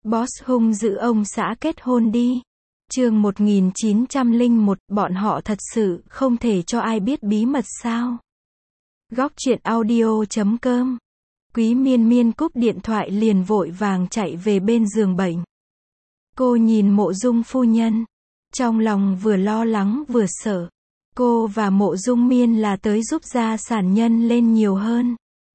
Boss hung dữ ông xã kết hôn đi. Chương 1901, bọn họ thật sự không thể cho ai biết bí mật sao? Góc truyện audio.com. Quý Miên Miên cúp điện thoại liền vội vàng chạy về bên giường bệnh. Cô nhìn Mộ Dung phu nhân, trong lòng vừa lo lắng vừa sợ. Cô và Mộ Dung Miên là tới giúp gia sản nhân lên nhiều hơn.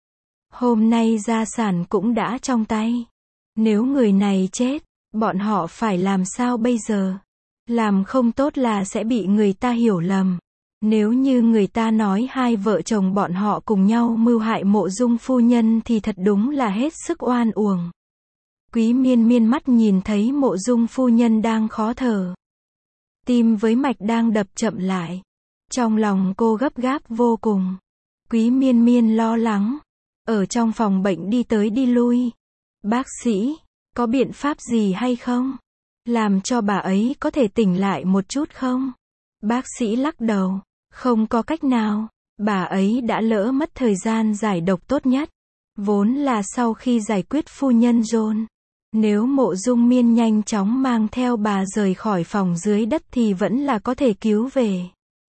Hôm nay gia sản cũng đã trong tay. Nếu người này chết, bọn họ phải làm sao bây giờ? Làm không tốt là sẽ bị người ta hiểu lầm. Nếu như người ta nói hai vợ chồng bọn họ cùng nhau mưu hại Mộ Dung phu nhân thì thật đúng là hết sức oan uổng. Quý Miên Miên mắt nhìn thấy Mộ Dung phu nhân đang khó thở. Tim với mạch đang đập chậm lại. Trong lòng cô gấp gáp vô cùng. Quý Miên Miên lo lắng. Ở trong phòng bệnh đi tới đi lui. Bác sĩ, có biện pháp gì hay không? Làm cho bà ấy có thể tỉnh lại một chút không? Bác sĩ lắc đầu. Không có cách nào. Bà ấy đã lỡ mất thời gian giải độc tốt nhất. Vốn là sau khi giải quyết phu nhân John. Nếu Mộ Dung Miên nhanh chóng mang theo bà rời khỏi phòng dưới đất thì vẫn là có thể cứu về.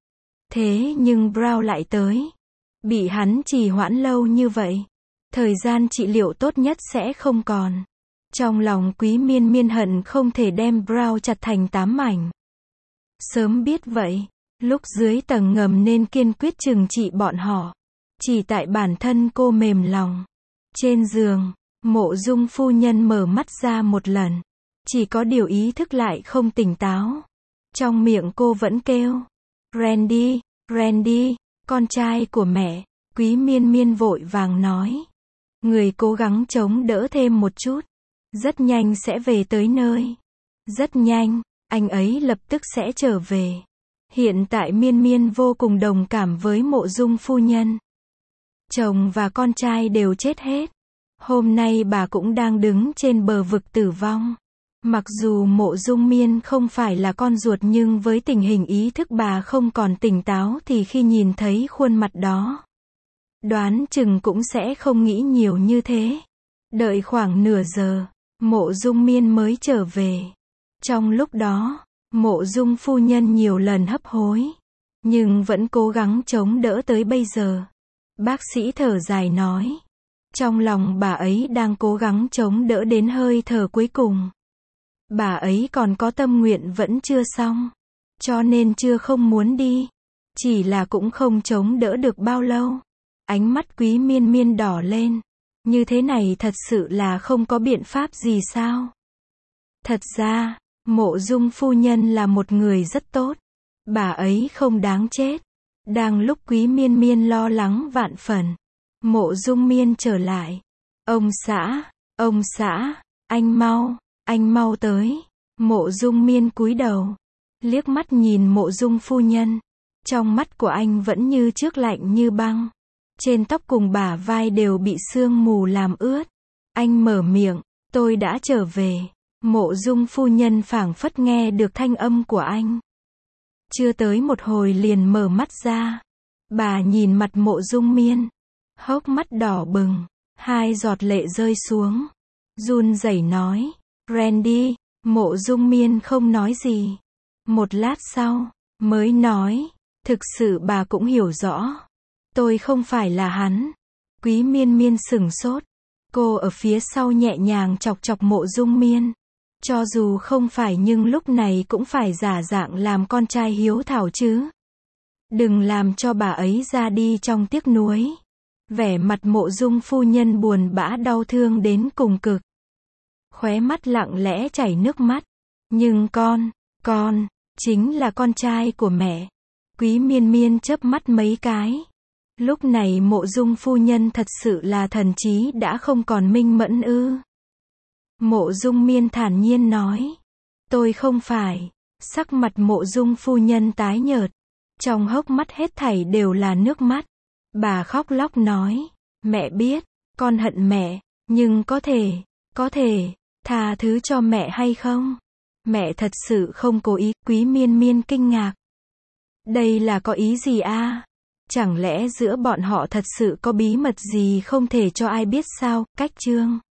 Thế nhưng Brown lại tới. Bị hắn trì hoãn lâu như vậy. Thời gian trị liệu tốt nhất sẽ không còn. Trong lòng Quý Miên Miên hận không thể đem Brown chặt thành 8 mảnh. Sớm biết vậy, lúc dưới tầng ngầm nên kiên quyết trừng trị bọn họ. Chỉ tại bản thân cô mềm lòng. Trên giường, Mộ Dung phu nhân mở mắt ra một lần. Chỉ có điều ý thức lại không tỉnh táo. Trong miệng cô vẫn kêu. Randy, Randy, con trai của mẹ. Quý Miên Miên vội vàng nói. Người cố gắng chống đỡ thêm một chút. Rất nhanh sẽ về tới nơi. Rất nhanh, anh ấy lập tức sẽ trở về. Hiện tại Miên Miên vô cùng đồng cảm với Mộ Dung phu nhân. Chồng và con trai đều chết hết. Hôm nay bà cũng đang đứng trên bờ vực tử vong. Mặc dù Mộ Dung Miên không phải là con ruột nhưng với tình hình ý thức bà không còn tỉnh táo thì khi nhìn thấy khuôn mặt đó, đoán chừng cũng sẽ không nghĩ nhiều như thế. Đợi khoảng nửa giờ, Mộ Dung Miên mới trở về. Trong lúc đó, Mộ Dung phu nhân nhiều lần hấp hối, nhưng vẫn cố gắng chống đỡ tới bây giờ. Bác sĩ thở dài nói. Trong lòng bà ấy đang cố gắng chống đỡ đến hơi thở cuối cùng. Bà ấy còn có tâm nguyện vẫn chưa xong, cho nên chưa không muốn đi. Chỉ là cũng không chống đỡ được bao lâu. Ánh mắt Quý Miên Miên đỏ lên. Như thế này thật sự là không có biện pháp gì sao? Thật ra, Mộ Dung phu nhân là một người rất tốt. Bà ấy không đáng chết. Đang lúc Quý Miên Miên lo lắng vạn phần, Mộ Dung Miên trở lại. Ông xã, anh mau tới. Mộ Dung Miên cúi đầu, liếc mắt nhìn Mộ Dung phu nhân. Trong mắt của anh vẫn như trước lạnh như băng. Trên tóc cùng bả vai đều bị sương mù làm ướt. Anh mở miệng, tôi đã trở về. Mộ Dung phu nhân phảng phất nghe được thanh âm của anh. Chưa tới một hồi liền mở mắt ra. Bà nhìn mặt Mộ Dung Miên, hốc mắt đỏ bừng, 2 giọt lệ rơi xuống. Run rẩy nói, Randy. Mộ Dung Miên không nói gì. Một lát sau, mới nói, thực sự bà cũng hiểu rõ. Tôi không phải là hắn. Quý Miên Miên sửng sốt. Cô ở phía sau nhẹ nhàng chọc chọc Mộ Dung Miên. Cho dù không phải nhưng lúc này cũng phải giả dạng làm con trai hiếu thảo chứ. Đừng làm cho bà ấy ra đi trong tiếc nuối. Vẻ mặt Mộ Dung phu nhân buồn bã đau thương đến cùng cực. Khóe mắt lặng lẽ chảy nước mắt. Nhưng con, chính là con trai của mẹ. Quý Miên Miên chớp mắt mấy cái. Lúc này Mộ Dung phu nhân thật sự là thần trí đã không còn minh mẫn ư? Mộ Dung Miên thản nhiên nói. Tôi không phải. Sắc mặt Mộ Dung phu nhân tái nhợt. Trong hốc mắt hết thảy đều là nước mắt. Bà khóc lóc nói. Mẹ biết, con hận mẹ, nhưng có thể, tha thứ cho mẹ hay không? Mẹ thật sự không cố ý. Quý Miên Miên kinh ngạc. Đây là có ý gì a? Chẳng lẽ giữa bọn họ thật sự có bí mật gì không thể cho ai biết sao? Cách chương